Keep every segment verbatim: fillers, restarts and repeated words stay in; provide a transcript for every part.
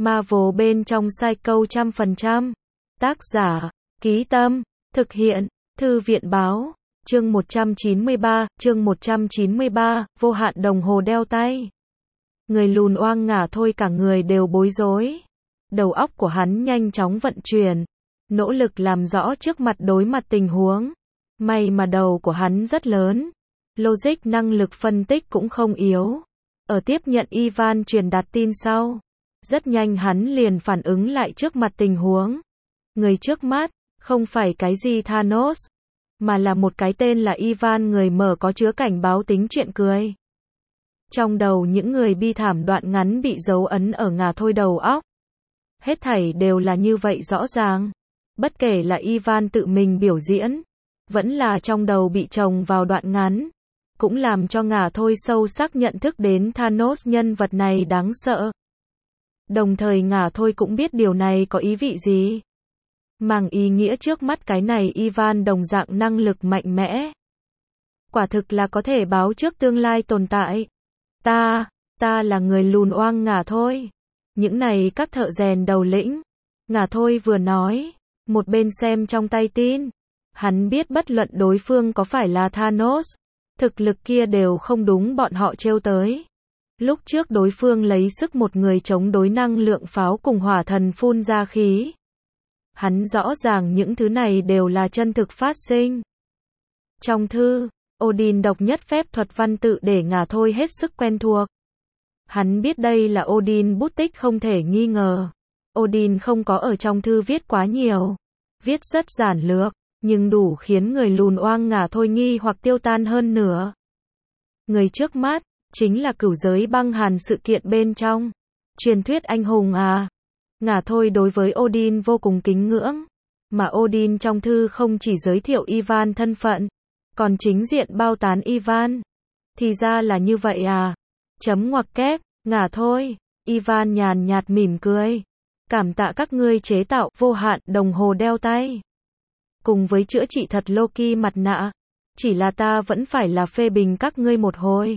Marvel bên trong Psycho trăm phần trăm. Tác giả, Ký Tâm, thực hiện, Thư viện Báo, chương một trăm chín mươi ba, chương một trăm chín mươi ba, vô hạn đồng hồ đeo tay. Người lùn oang ngả thôi cả người đều bối rối. Đầu óc của hắn nhanh chóng vận chuyển, nỗ lực làm rõ trước mặt đối mặt tình huống. May mà đầu của hắn rất lớn, logic năng lực phân tích cũng không yếu. Ở tiếp nhận Ivan truyền đạt tin sau, rất nhanh hắn liền phản ứng lại trước mặt tình huống. Người trước mắt, không phải cái gì Thanos, mà là một cái tên là Ivan, người mở có chứa cảnh báo tính chuyện cười. Trong đầu những người bi thảm đoạn ngắn bị dấu ấn ở ngả thôi đầu óc. Hết thảy đều là như vậy rõ ràng. Bất kể là Ivan tự mình biểu diễn, vẫn là trong đầu bị chồng vào đoạn ngắn, cũng làm cho ngả thôi sâu sắc nhận thức đến Thanos nhân vật này đáng sợ. Đồng thời ngả thôi cũng biết điều này có ý vị gì. Mang ý nghĩa trước mắt cái này Ivan đồng dạng năng lực mạnh mẽ. Quả thực là có thể báo trước tương lai tồn tại. Ta, ta là người lùn oang ngả thôi. Những này các thợ rèn đầu lĩnh. Ngả thôi vừa nói, một bên xem trong tay tin. Hắn biết bất luận đối phương có phải là Thanos, thực lực kia đều không đúng bọn họ trêu tới. Lúc trước đối phương lấy sức một người chống đối năng lượng pháo cùng hỏa thần phun ra khí. Hắn rõ ràng những thứ này đều là chân thực phát sinh. Trong thư, Odin độc nhất phép thuật văn tự để ngả thôi hết sức quen thuộc. Hắn biết đây là Odin bút tích không thể nghi ngờ. Odin không có ở trong thư viết quá nhiều, viết rất giản lược, nhưng đủ khiến người lùn oang ngả thôi nghi hoặc tiêu tan hơn nữa. Người trước mắt, chính là cửu giới băng hàn sự kiện bên trong. Truyền thuyết anh hùng à. Ngả thôi đối với Odin vô cùng kính ngưỡng. Mà Odin trong thư không chỉ giới thiệu Ivan thân phận, còn chính diện bao tán Ivan. Thì ra là như vậy à. Chấm ngoặc kép, ngả thôi. Ivan nhàn nhạt mỉm cười. Cảm tạ các ngươi chế tạo vô hạn đồng hồ đeo tay. Cùng với chữa trị thật Loki mặt nạ. Chỉ là ta vẫn phải là phê bình các ngươi một hồi.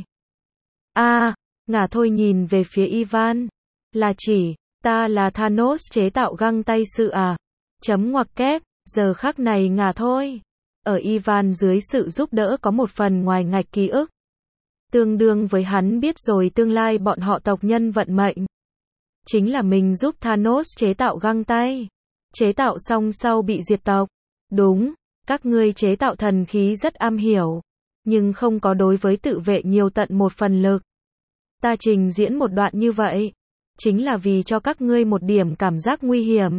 A, à, ngả thôi nhìn về phía Ivan. Là chỉ, ta là Thanos chế tạo găng tay sự à? Chấm ngoặc kép, giờ khắc này ngả thôi. Ở Ivan dưới sự giúp đỡ có một phần ngoài ngạch ký ức. Tương đương với hắn biết rồi tương lai bọn họ tộc nhân vận mệnh. Chính là mình giúp Thanos chế tạo găng tay. Chế tạo xong sau bị diệt tộc. Đúng, các ngươi chế tạo thần khí rất am hiểu. Nhưng không có đối với tự vệ nhiều tận một phần lực. Ta trình diễn một đoạn như vậy. Chính là vì cho các ngươi một điểm cảm giác nguy hiểm.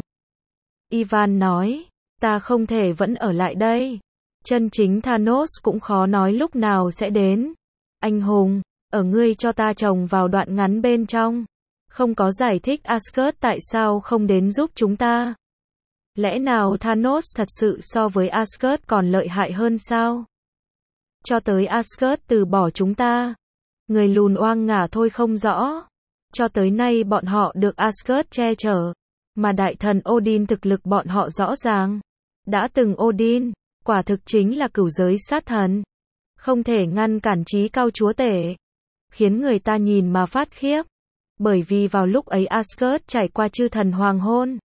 Ivan nói, ta không thể vẫn ở lại đây. Chân chính Thanos cũng khó nói lúc nào sẽ đến. Anh hùng, ở ngươi cho ta chồng vào đoạn ngắn bên trong. Không có giải thích Asgard tại sao không đến giúp chúng ta. Lẽ nào Thanos thật sự so với Asgard còn lợi hại hơn sao? Cho tới Asgard từ bỏ chúng ta. Người lùn oang ngả thôi không rõ. Cho tới nay bọn họ được Asgard che chở. Mà đại thần Odin thực lực bọn họ rõ ràng. Đã từng Odin, quả thực chính là cửu giới sát thần. Không thể ngăn cản trí cao chúa tể. Khiến người ta nhìn mà phát khiếp. Bởi vì vào lúc ấy Asgard trải qua chư thần hoàng hôn.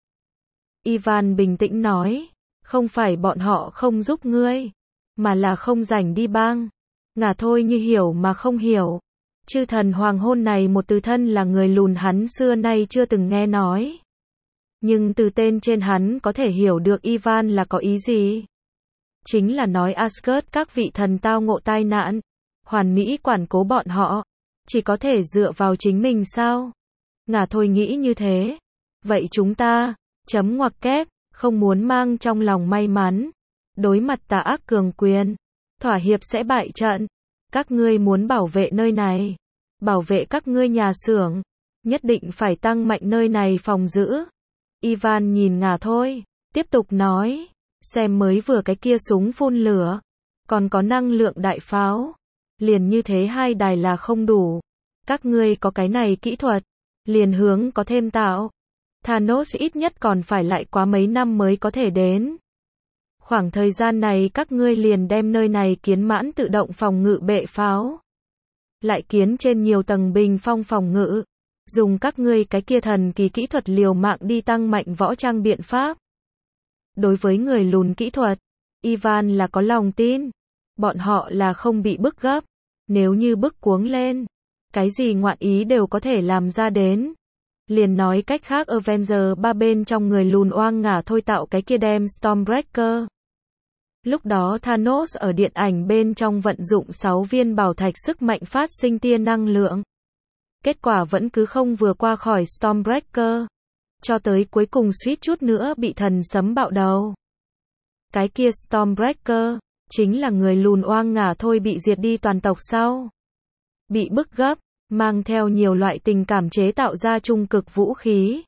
Ivan bình tĩnh nói. Không phải bọn họ không giúp ngươi. Mà là không rảnh đi bang. Ngả thôi như hiểu mà không hiểu. Chư thần hoàng hôn này một từ thân là người lùn hắn xưa nay chưa từng nghe nói. Nhưng từ tên trên hắn có thể hiểu được Ivan là có ý gì. Chính là nói Asgard các vị thần tao ngộ tai nạn. Hoàn mỹ quản cố bọn họ. Chỉ có thể dựa vào chính mình sao? Ngả thôi nghĩ như thế. Vậy chúng ta, chấm ngoặc kép, không muốn mang trong lòng may mắn. Đối mặt tà ác cường quyền. Thỏa hiệp sẽ bại trận. Các ngươi muốn bảo vệ nơi này. Bảo vệ các ngươi nhà xưởng. Nhất định phải tăng mạnh nơi này phòng giữ. Ivan nhìn ngả thôi. Tiếp tục nói. Xem mới vừa cái kia súng phun lửa. Còn có năng lượng đại pháo. Liền như thế hai đài là không đủ. Các ngươi có cái này kỹ thuật. Liền hướng có thêm tạo. Thanos ít nhất còn phải lại quá mấy năm mới có thể đến. Khoảng thời gian này các ngươi liền đem nơi này kiến mãn tự động phòng ngự bệ pháo. Lại kiến trên nhiều tầng bình phong phòng ngự. dùng các ngươi cái kia thần kỳ kỹ thuật liều mạng đi tăng mạnh võ trang biện pháp. Đối với người lùn kỹ thuật, Ivan là có lòng tin. Bọn họ là không bị bức gấp. Nếu như bức cuống lên, cái gì ngoạn ý đều có thể làm ra đến. Liền nói cách khác Avenger ba bên trong người lùn oang ngả thôi tạo cái kia đem Stormbreaker. Lúc đó Thanos ở điện ảnh bên trong vận dụng sáu viên bảo thạch sức mạnh phát sinh tia năng lượng. Kết quả vẫn cứ không vừa qua khỏi Stormbreaker. Cho tới cuối cùng suýt chút nữa bị thần sấm bạo đầu. Cái kia Stormbreaker, chính là người lùn oang ngả thôi bị diệt đi toàn tộc sau. Bị bức gấp, mang theo nhiều loại tình cảm chế tạo ra trung cực vũ khí.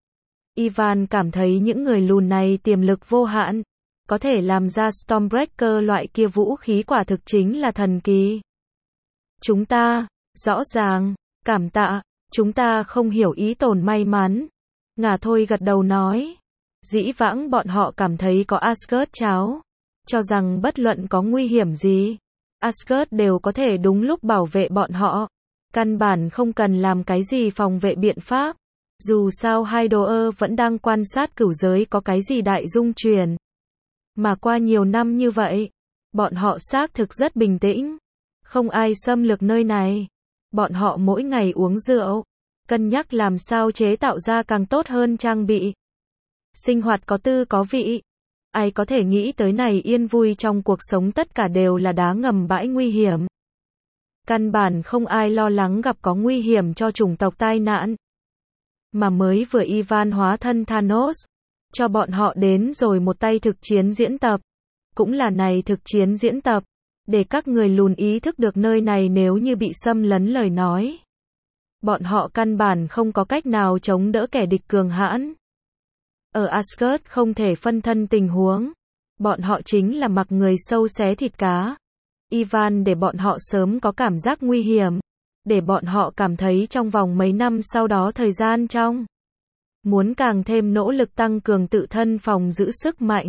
Ivan cảm thấy những người lùn này tiềm lực vô hạn. Có thể làm ra Stormbreaker loại kia vũ khí quả thực chính là thần kỳ. Chúng ta, rõ ràng, cảm tạ, chúng ta không hiểu ý tồn may mắn. Ngả thôi gật đầu nói. Dĩ vãng bọn họ cảm thấy có Asgard cháo. Cho rằng bất luận có nguy hiểm gì, Asgard đều có thể đúng lúc bảo vệ bọn họ. Căn bản không cần làm cái gì phòng vệ biện pháp. Dù sao Hydra vẫn đang quan sát cửu giới có cái gì đại dung chuyển. Mà qua nhiều năm như vậy, bọn họ xác thực rất bình tĩnh. Không ai xâm lược nơi này. Bọn họ mỗi ngày uống rượu, cân nhắc làm sao chế tạo ra càng tốt hơn trang bị. Sinh hoạt có tư có vị. Ai có thể nghĩ tới này yên vui trong cuộc sống tất cả đều là đá ngầm bãi nguy hiểm. Căn bản không ai lo lắng gặp có nguy hiểm cho chủng tộc tai nạn. Mà mới vừa Ivan hóa thân Thanos, cho bọn họ đến rồi một tay thực chiến diễn tập. Cũng là này thực chiến diễn tập, để các người lùn ý thức được nơi này nếu như bị xâm lấn lời nói. Bọn họ căn bản không có cách nào chống đỡ kẻ địch cường hãn. Ở Asgard không thể phân thân tình huống. Bọn họ chính là mặc người sâu xé thịt cá. Ivan để bọn họ sớm có cảm giác nguy hiểm. Để bọn họ cảm thấy trong vòng mấy năm sau đó thời gian trong. Muốn càng thêm nỗ lực tăng cường tự thân phòng giữ sức mạnh.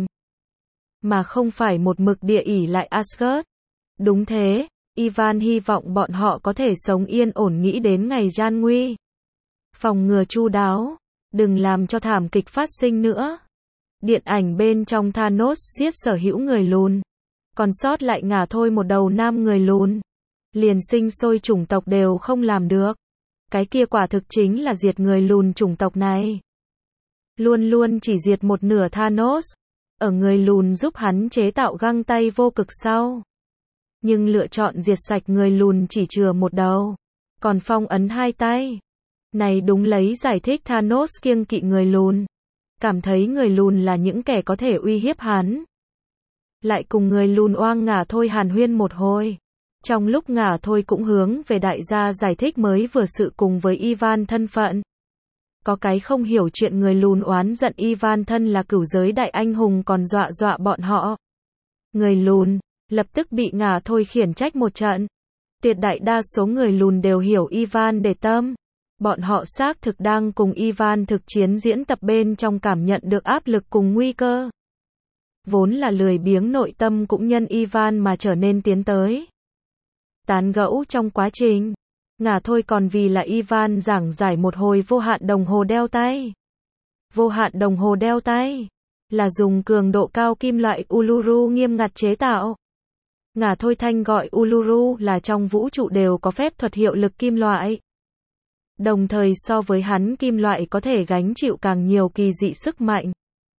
Mà không phải một mực địa ỷ lại Asgard. Đúng thế, Ivan hy vọng bọn họ có thể sống yên ổn nghĩ đến ngày gian nguy. Phòng ngừa chu đáo. Đừng làm cho thảm kịch phát sinh nữa. Điện ảnh bên trong Thanos giết sở hữu người lùn. Còn sót lại ngả thôi một đầu nam người lùn. Liền sinh sôi chủng tộc đều không làm được. Cái kia quả thực chính là diệt người lùn chủng tộc này. Luôn luôn chỉ diệt một nửa Thanos. Ở người lùn giúp hắn chế tạo găng tay vô cực sau. Nhưng lựa chọn diệt sạch người lùn chỉ chừa một đầu. Còn phong ấn hai tay. Này đúng lấy giải thích Thanos kiêng kỵ người lùn. Cảm thấy người lùn là những kẻ có thể uy hiếp hắn. Lại cùng người lùn oang ngả thôi hàn huyên một hồi. Trong lúc ngả thôi cũng hướng về đại gia giải thích mới vừa sự cùng với Ivan thân phận. Có cái không hiểu chuyện người lùn oán giận Ivan thân là cửu giới đại anh hùng còn dọa dọa bọn họ. Người lùn, lập tức bị ngả thôi khiển trách một trận. Tuyệt đại đa số người lùn đều hiểu Ivan để tâm. Bọn họ xác thực đang cùng Ivan thực chiến diễn tập bên trong cảm nhận được áp lực cùng nguy cơ. Vốn là lười biếng nội tâm cũng nhân Ivan mà trở nên tiến tới. Tán gẫu trong quá trình, ngả thôi còn vì là Ivan giảng giải một hồi vô hạn đồng hồ đeo tay. Vô hạn đồng hồ đeo tay là dùng cường độ cao kim loại Uluru nghiêm ngặt chế tạo. Ngả thôi thanh gọi Uluru là trong vũ trụ đều có phép thuật hiệu lực kim loại. Đồng thời so với hắn kim loại có thể gánh chịu càng nhiều kỳ dị sức mạnh.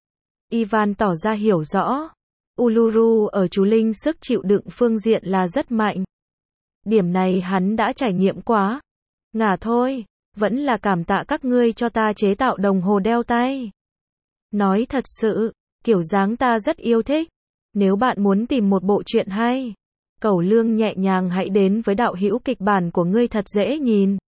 Ivan tỏ ra hiểu rõ. Uluru ở chú linh sức chịu đựng phương diện là rất mạnh. Điểm này hắn đã trải nghiệm quá. Ngả thôi, vẫn là cảm tạ các ngươi cho ta chế tạo đồng hồ đeo tay. Nói thật sự, kiểu dáng ta rất yêu thích. Nếu bạn muốn tìm một bộ truyện hay, cẩu lương nhẹ nhàng hãy đến với đạo hữu kịch bản của ngươi thật dễ nhìn.